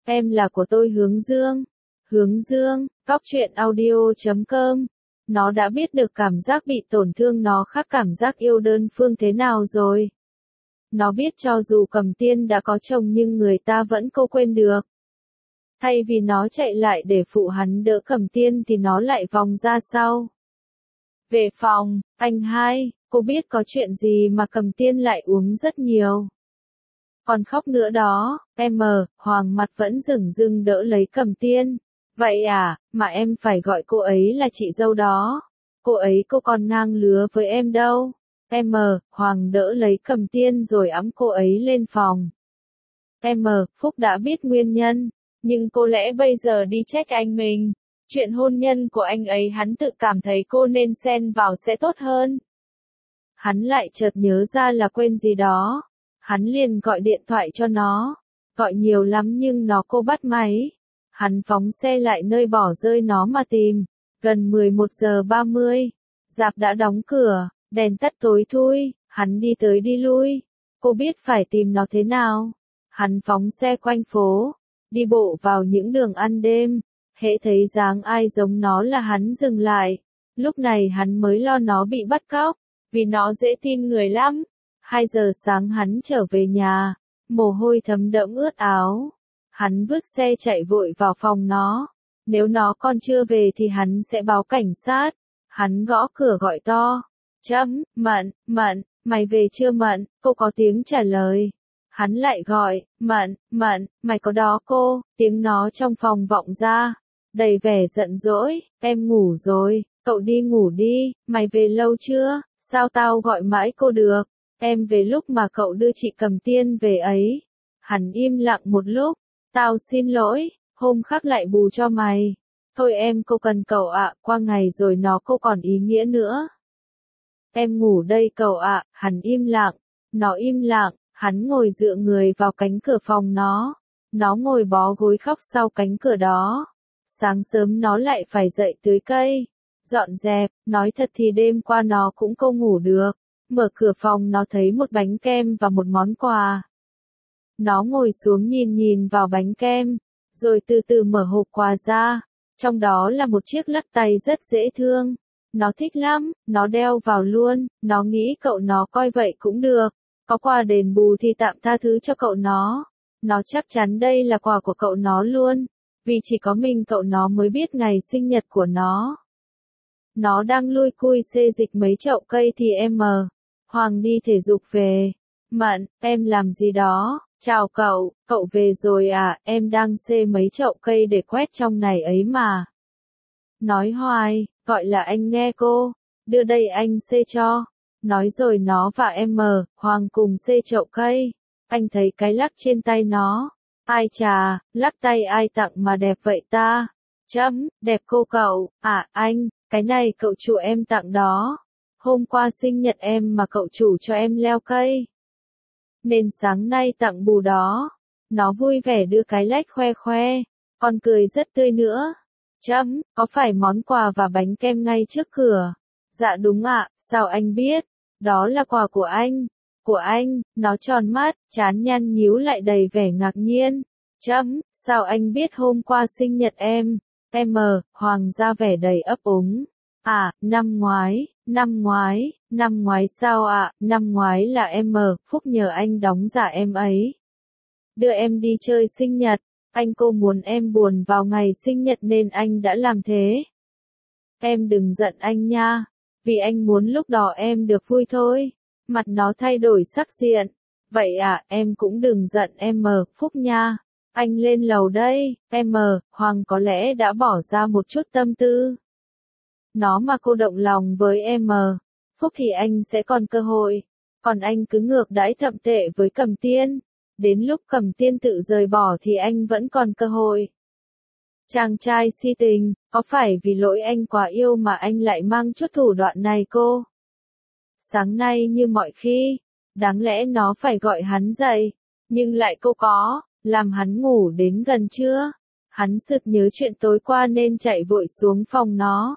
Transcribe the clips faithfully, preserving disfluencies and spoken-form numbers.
Em là của tôi Hướng Dương. Hướng Dương, cóc truyện audio chấm com. Nó đã biết được cảm giác bị tổn thương nó khác cảm giác yêu đơn phương thế nào rồi. Nó biết cho dù Cầm Tiên đã có chồng nhưng người ta vẫn không quên được. Thay vì nó chạy lại để phụ hắn đỡ Cầm Tiên thì nó lại vòng ra sau. Về phòng, anh hai, cô biết có chuyện gì mà Cầm Tiên lại uống rất nhiều. Còn khóc nữa đó, em ờ, Hoàng mặt vẫn dửng dưng đỡ lấy Cầm Tiên. Vậy à, mà em phải gọi cô ấy là chị dâu đó. Cô ấy cô còn ngang lứa với em đâu. Em ờ, Hoàng đỡ lấy Cầm Tiên rồi ẵm cô ấy lên phòng. Em ờ, Phúc đã biết nguyên nhân, nhưng cô lẽ bây giờ đi trách anh mình. Chuyện hôn nhân của anh ấy hắn tự cảm thấy cô nên xen vào sẽ tốt hơn. Hắn lại chợt nhớ ra là quên gì đó. Hắn liền gọi điện thoại cho nó. Gọi nhiều lắm nhưng nó cô bắt máy. Hắn phóng xe lại nơi bỏ rơi nó mà tìm. Gần mười một giờ ba mươi. Rạp đã đóng cửa, đèn tắt tối thui. Hắn đi tới đi lui. Cô biết phải tìm nó thế nào. Hắn phóng xe quanh phố. Đi bộ vào những đường ăn đêm. Hễ thấy dáng ai giống nó là hắn dừng lại. Lúc này hắn mới lo nó bị bắt cóc. Vì nó dễ tin người lắm. Hai giờ sáng hắn trở về nhà. Mồ hôi thấm đẫm ướt áo. Hắn vứt xe chạy vội vào phòng nó. Nếu nó còn chưa về thì hắn sẽ báo cảnh sát. Hắn gõ cửa gọi to. Chấm, Mận, Mận, mày về chưa Mận? Cô có tiếng trả lời. Hắn lại gọi, Mận, Mận, mày có đó cô? Tiếng nó trong phòng vọng ra. Đầy vẻ giận dỗi, em ngủ rồi, cậu đi ngủ đi, mày về lâu chưa? Sao tao gọi mãi cô được? Em về lúc mà cậu đưa chị Cầm Tiên về ấy. Hắn im lặng một lúc. Tao xin lỗi, hôm khác lại bù cho mày. Thôi em cô cần cậu ạ, qua ngày rồi nó cô còn ý nghĩa nữa. Em ngủ đây cậu ạ, hắn im lặng. Nó im lặng, hắn ngồi dựa người vào cánh cửa phòng nó. Nó ngồi bó gối khóc sau cánh cửa đó. Sáng sớm nó lại phải dậy tưới cây. Dọn dẹp, nói thật thì đêm qua nó cũng không ngủ được. Mở cửa phòng nó thấy một bánh kem và một món quà. Nó ngồi xuống nhìn nhìn vào bánh kem, rồi từ từ mở hộp quà ra. Trong đó là một chiếc lắc tay rất dễ thương. Nó thích lắm, nó đeo vào luôn, nó nghĩ cậu nó coi vậy cũng được. Có quà đền bù thì tạm tha thứ cho cậu nó. Nó chắc chắn đây là quà của cậu nó luôn, vì chỉ có mình cậu nó mới biết ngày sinh nhật của nó. Nó đang lui cui xê dịch mấy chậu cây thì em mờ. Hoàng đi thể dục về. Mận, em làm gì đó? Chào cậu, cậu về rồi à, em đang xê mấy chậu cây để quét trong này ấy mà. Nói hoài, gọi là anh nghe cô, đưa đây anh xê cho. Nói rồi nó và em mờ, Hoàng cùng xê chậu cây. Anh thấy cái lắc trên tay nó. Ai chà, lắc tay ai tặng mà đẹp vậy ta? Chấm, đẹp cô cậu, à anh, cái này cậu chủ em tặng đó. Hôm qua sinh nhật em mà cậu chủ cho em leo cây. Nên sáng nay tặng bù đó. Nó vui vẻ đưa cái lách khoe khoe. Còn cười rất tươi nữa. Chấm, có phải món quà và bánh kem ngay trước cửa? Dạ đúng ạ, sao anh biết? Đó là quà của anh. Của anh, nó tròn mắt, trán nhăn nhíu lại đầy vẻ ngạc nhiên. Chấm, sao anh biết hôm qua sinh nhật em? Em mờ, Hoàng ra vẻ đầy ấp úng. À, năm ngoái, năm ngoái, năm ngoái sao ạ, à? Năm ngoái là em mờ, Phúc nhờ anh đóng giả em ấy. Đưa em đi chơi sinh nhật, anh cô muốn em buồn vào ngày sinh nhật nên anh đã làm thế. Em đừng giận anh nha, vì anh muốn lúc đó em được vui thôi. Mặt nó thay đổi sắc diện. Vậy à, em cũng đừng giận em mờ, Phúc nha. Anh lên lầu đây, em mờ, Hoàng có lẽ đã bỏ ra một chút tâm tư. Nó mà cô động lòng với em mờ, Phúc thì anh sẽ còn cơ hội. Còn anh cứ ngược đãi thậm tệ với Cầm Tiên. Đến lúc Cầm Tiên tự rời bỏ thì anh vẫn còn cơ hội. Chàng trai si tình, có phải vì lỗi anh quá yêu mà anh lại mang chút thủ đoạn này cô? Sáng nay như mọi khi, đáng lẽ nó phải gọi hắn dậy, nhưng lại cô có, làm hắn ngủ đến gần trưa. Hắn sực nhớ chuyện tối qua nên chạy vội xuống phòng nó.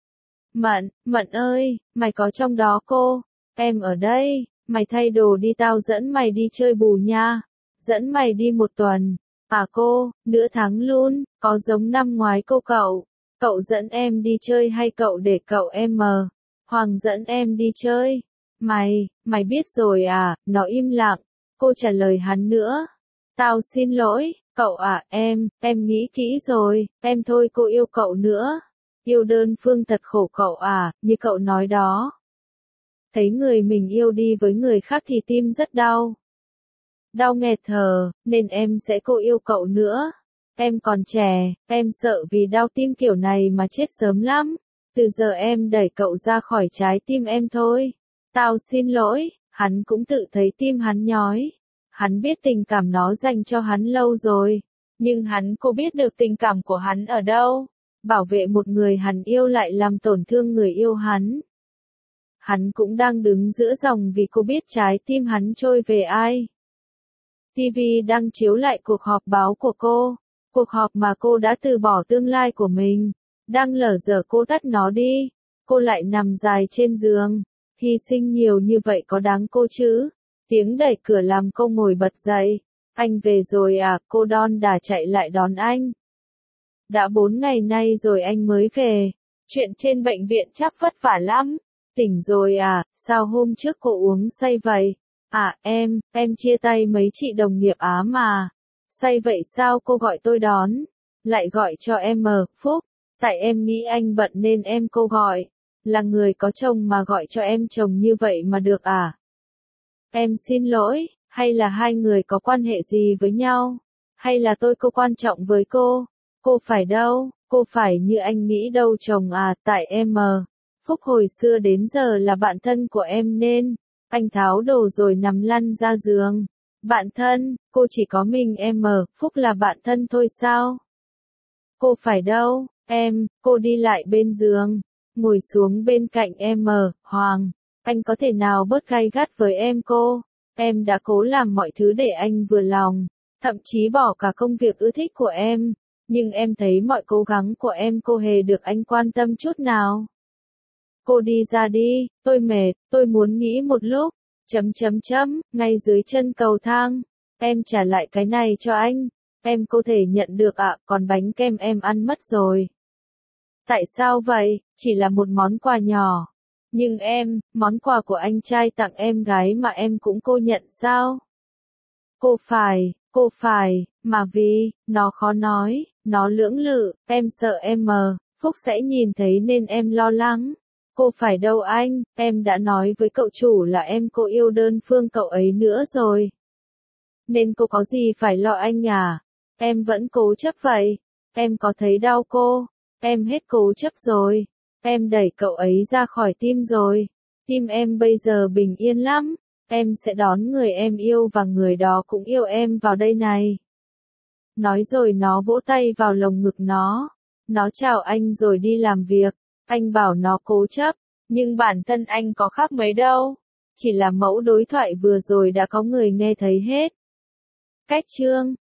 Mận, Mận ơi, mày có trong đó cô? Em ở đây, mày thay đồ đi tao dẫn mày đi chơi bù nha. Dẫn mày đi một tuần. À cô, nửa tháng luôn, có giống năm ngoái cô cậu. Cậu dẫn em đi chơi hay cậu để cậu em mờ? Hoàng dẫn em đi chơi. Mày, mày biết rồi à, nó im lặng. Cô trả lời hắn nữa. Tao xin lỗi, cậu à, em, em nghĩ kỹ rồi, em thôi cô yêu cậu nữa. Yêu đơn phương thật khổ cậu à, như cậu nói đó. Thấy người mình yêu đi với người khác thì tim rất đau. Đau nghẹt thở, nên em sẽ cô yêu cậu nữa. Em còn trẻ, em sợ vì đau tim kiểu này mà chết sớm lắm. Từ giờ em đẩy cậu ra khỏi trái tim em thôi. Tao xin lỗi, hắn cũng tự thấy tim hắn nhói. Hắn biết tình cảm nó dành cho hắn lâu rồi. Nhưng hắn cô biết được tình cảm của hắn ở đâu. Bảo vệ một người hắn yêu lại làm tổn thương người yêu hắn. Hắn cũng đang đứng giữa dòng vì cô biết trái tim hắn trôi về ai. ti vi đang chiếu lại cuộc họp báo của cô. Cuộc họp mà cô đã từ bỏ tương lai của mình. Đang lở dở cô tắt nó đi. Cô lại nằm dài trên giường. Hy sinh nhiều như vậy có đáng cô chứ? Tiếng đẩy cửa làm cô ngồi bật dậy. Anh về rồi à, cô đon đả chạy lại đón anh. Đã bốn ngày nay rồi anh mới về. Chuyện trên bệnh viện chắc vất vả lắm. Tỉnh rồi à, sao hôm trước cô uống say vậy? À em, em chia tay mấy chị đồng nghiệp Á mà. Say vậy sao cô gọi tôi đón? Lại gọi cho em mờ, Phúc. Tại em nghĩ anh bận nên em cô gọi. Là người có chồng mà gọi cho em chồng như vậy mà được à? Em xin lỗi, hay là hai người có quan hệ gì với nhau? Hay là tôi cô quan trọng với cô? Cô phải đâu, cô phải như anh nghĩ đâu chồng à, tại em mờ. Phúc hồi xưa đến giờ là bạn thân của em nên, anh tháo đồ rồi nằm lăn ra giường. Bạn thân, cô chỉ có mình em mờ, Phúc là bạn thân thôi sao? Cô phải đâu, em, cô đi lại bên giường, ngồi xuống bên cạnh em mờ, Hoàng, anh có thể nào bớt gay gắt với em cô? Em đã cố làm mọi thứ để anh vừa lòng, thậm chí bỏ cả công việc ưa thích của em, nhưng em thấy mọi cố gắng của em cô hề được anh quan tâm chút nào. Cô đi ra đi, tôi mệt, tôi muốn nghỉ một lúc, chấm chấm chấm, ngay dưới chân cầu thang, em trả lại cái này cho anh, em có thể nhận được ạ, à, còn bánh kem em ăn mất rồi. Tại sao vậy, chỉ là một món quà nhỏ, nhưng em, món quà của anh trai tặng em gái mà em cũng cô nhận sao? Cô phải, cô phải, mà vì, nó khó nói, nó lưỡng lự, em sợ em mờ, Phúc sẽ nhìn thấy nên em lo lắng. Cô phải đâu anh, em đã nói với cậu chủ là em cô yêu đơn phương cậu ấy nữa rồi. Nên cô có gì phải lo anh à? Em vẫn cố chấp vậy. Em có thấy đau cô? Em hết cố chấp rồi. Em đẩy cậu ấy ra khỏi tim rồi. Tim em bây giờ bình yên lắm. Em sẽ đón người em yêu và người đó cũng yêu em vào đây này. Nói rồi nó vỗ tay vào lồng ngực nó. Nó chào anh rồi đi làm việc. Anh bảo nó cố chấp, nhưng bản thân anh có khác mấy đâu. Chỉ là mẫu đối thoại vừa rồi đã có người nghe thấy hết. Cách chương